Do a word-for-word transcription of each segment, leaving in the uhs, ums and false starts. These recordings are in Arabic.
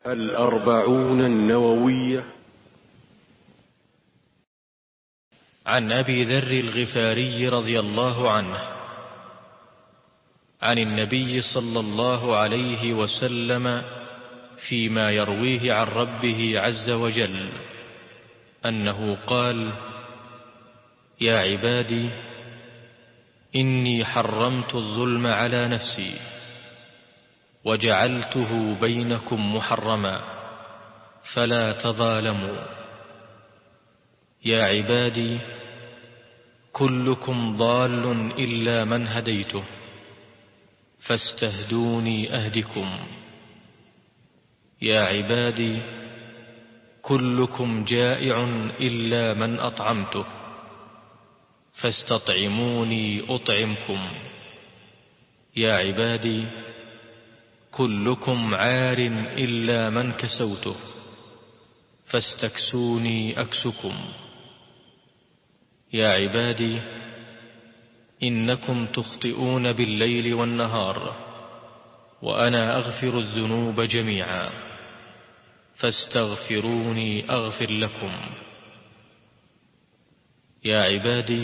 الأربعون النووية. عن أبي ذر الغفاري رضي الله عنه عن النبي صلى الله عليه وسلم فيما يرويه عن ربه عز وجل أنه قال: يا عبادي إني حرمت الظلم على نفسي وجعلته بينكم محرما فلا تظالموا. يا عبادي كلكم ضال إلا من هديته فاستهدوني أهدكم. يا عبادي كلكم جائع إلا من أطعمته فاستطعموني أطعمكم. يا عبادي كلكم عار إلا من كسوته فاستكسوني أكسكم. يا عبادي إنكم تخطئون بالليل والنهار وأنا أغفر الذنوب جميعا فاستغفروني أغفر لكم. يا عبادي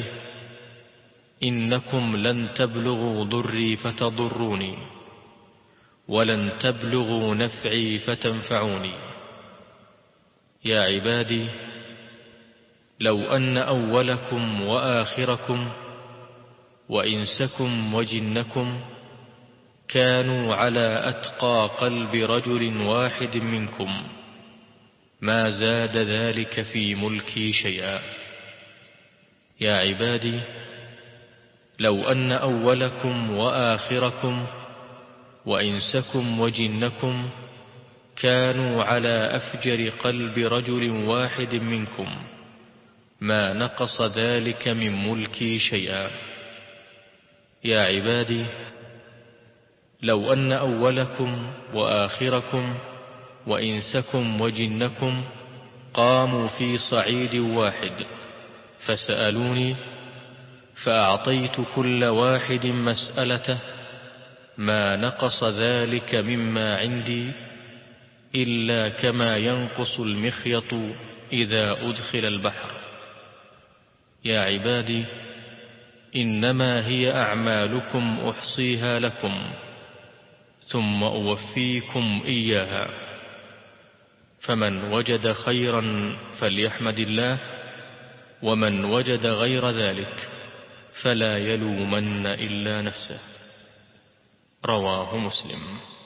إنكم لن تبلغوا ضري فتضروني ولن تبلغوا نفعي فتنفعوني. يا عبادي لو أن أولكم وآخركم وإنسكم وجنكم كانوا على أتقى قلب رجل واحد منكم ما زاد ذلك في ملكي شيئا. يا عبادي لو أن أولكم وآخركم وإنسكم وجنكم كانوا على أفجر قلب رجل واحد منكم ما نقص ذلك من ملكي شيئا. يا عبادي لو أن أولكم وآخركم وإنسكم وجنكم قاموا في صعيد واحد فسألوني فأعطيت كل واحد مسألته ما نقص ذلك مما عندي إلا كما ينقص المخيط إذا أدخل البحر. يا عبادي إنما هي أعمالكم أحصيها لكم ثم أوفيكم إياها، فمن وجد خيرا فليحمد الله ومن وجد غير ذلك فلا يلومن إلا نفسه. رواه مسلم.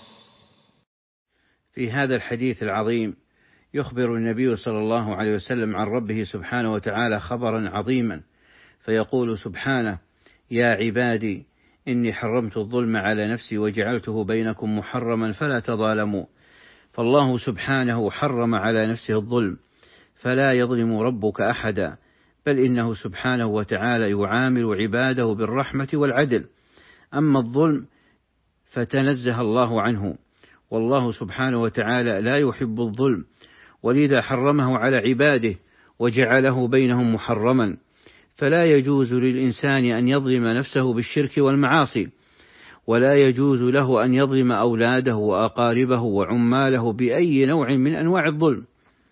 في هذا الحديث العظيم يخبر النبي صلى الله عليه وسلم عن ربه سبحانه وتعالى خبرا عظيما، فيقول سبحانه: يا عبادي إني حرمت الظلم على نفسي وجعلته بينكم محرما فلا تظالموا. فالله سبحانه حرم على نفسه الظلم، فلا يظلم ربك أحدا، بل إنه سبحانه وتعالى يعامل عباده بالرحمة والعدل. أما الظلم فتنزه الله عنه، والله سبحانه وتعالى لا يحب الظلم، ولذا حرمه على عباده وجعله بينهم محرما. فلا يجوز للإنسان أن يظلم نفسه بالشرك والمعاصي، ولا يجوز له أن يظلم أولاده وأقاربه وعماله بأي نوع من أنواع الظلم.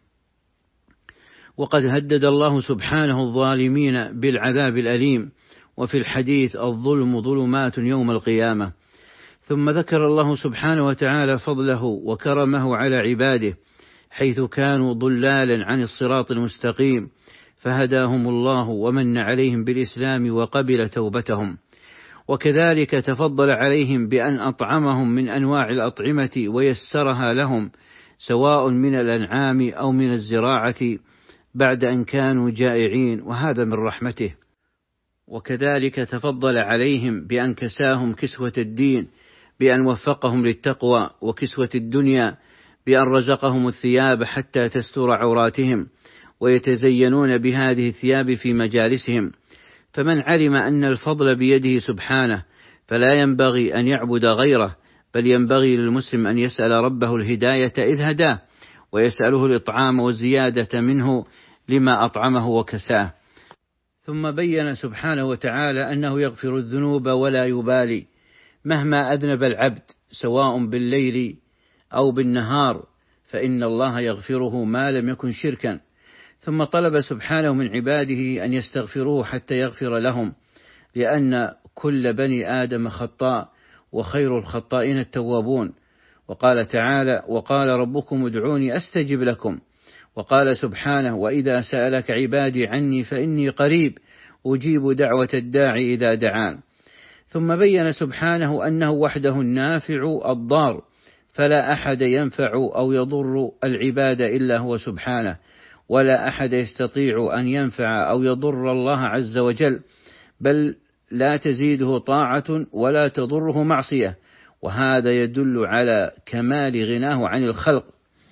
وقد هدد الله سبحانه الظالمين بالعذاب الأليم، وفي الحديث: الظلم ظلمات يوم القيامة. ثم ذكر الله سبحانه وتعالى فضله وكرمه على عباده حيث كانوا ضلالا عن الصراط المستقيم فهداهم الله ومن عليهم بالإسلام وقبل توبتهم. وكذلك تفضل عليهم بأن أطعمهم من أنواع الأطعمة ويسرها لهم، سواء من الأنعام أو من الزراعة، بعد أن كانوا جائعين، وهذا من رحمته. وكذلك تفضل عليهم بأن كساهم كسوة الدين بأن وفقهم للتقوى، وكسوة الدنيا بأن رزقهم الثياب حتى تستر عوراتهم ويتزينون بهذه الثياب في مجالسهم. فمن علم أن الفضل بيده سبحانه فلا ينبغي أن يعبد غيره، بل ينبغي للمسلم أن يسأل ربه الهداية إذ هداه، ويسأله الإطعام والزيادة منه لما أطعمه وكساه. ثم بين سبحانه وتعالى أنه يغفر الذنوب ولا يبالي مهما أذنب العبد، سواء بالليل أو بالنهار، فإن الله يغفره ما لم يكن شركا. ثم طلب سبحانه من عباده أن يستغفروه حتى يغفر لهم، لأن كل بني آدم خطاء وخير الخطائين التوابون. وقال تعالى: وقال ربكم ادعوني أستجب لكم. وقال سبحانه: وإذا سألك عبادي عني فإني قريب أجيب دعوة الداعي إذا دعان. ثم بين سبحانه أنه وحده النافع الضار، فلا أحد ينفع أو يضر العباد إلا هو سبحانه، ولا أحد يستطيع أن ينفع أو يضر الله عز وجل، بل لا تزيده طاعة ولا تضره معصية، وهذا يدل على كمال غناه عن الخلق.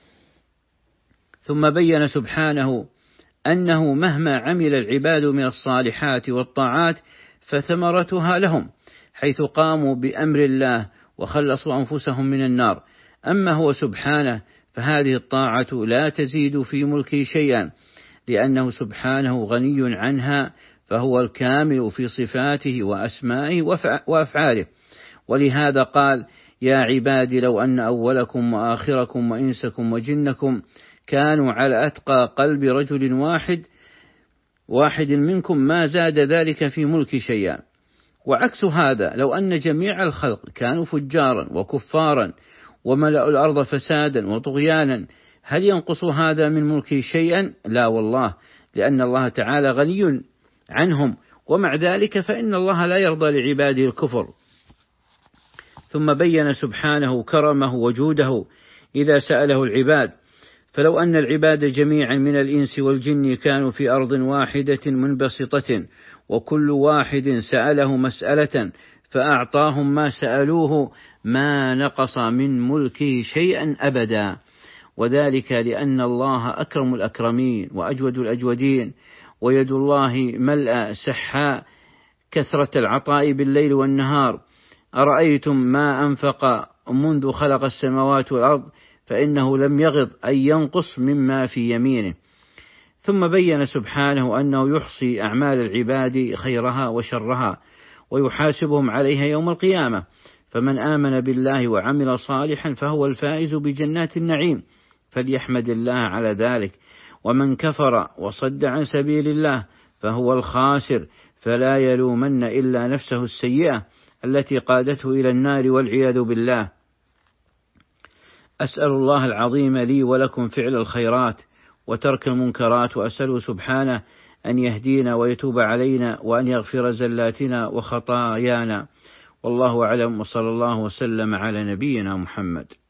ثم بين سبحانه أنه مهما عمل العباد من الصالحات والطاعات فثمرتها لهم، حيث قاموا بأمر الله وخلصوا أنفسهم من النار. أما هو سبحانه فهذه الطاعة لا تزيد في ملكه شيئا، لأنه سبحانه غني عنها، فهو الكامل في صفاته وأسمائه وأفعاله. ولهذا قال: يا عبادي لو أن أولكم وآخركم وإنسكم وجنكم كانوا على أتقى قلب رجل واحد واحد منكم ما زاد ذلك في ملك شيئا. وعكس هذا، لو أن جميع الخلق كانوا فجارا وكفارا وملأوا الأرض فسادا وطغيانا، هل ينقص هذا من ملكه شيئا؟ لا والله، لأن الله تعالى غني عنهم، ومع ذلك فإن الله لا يرضى لعباده الكفر. ثم بين سبحانه كرمه وجوده إذا سأله العباد، فلو أن العباد جميعا من الإنس والجن كانوا في أرض واحدة منبسطة وكل واحد سأله مسألة فأعطاهم ما سألوه ما نقص من ملكه شيئا أبدا، وذلك لأن الله أكرم الأكرمين وأجود الأجودين، ويد الله ملأ سحاء كثرة العطاء بالليل والنهار. أرأيتم ما أنفق منذ خلق السماوات والأرض فإنه لم يغض أن ينقص مما في يمينه. ثم بين سبحانه أنه يحصي أعمال العباد خيرها وشرها ويحاسبهم عليها يوم القيامة، فمن آمن بالله وعمل صالحا فهو الفائز بجنات النعيم، فليحمد الله على ذلك. ومن كفر وصد عن سبيل الله فهو الخاسر، فلا يلومن إلا نفسه السيئة التي قادته إلى النار والعياذ بالله. أسأل الله العظيم لي ولكم فعل الخيرات وترك المنكرات، وأسأله سبحانه أن يهدينا ويتوب علينا وأن يغفر زلاتنا وخطايانا. والله أعلم، وصلى الله وسلم على نبينا محمد.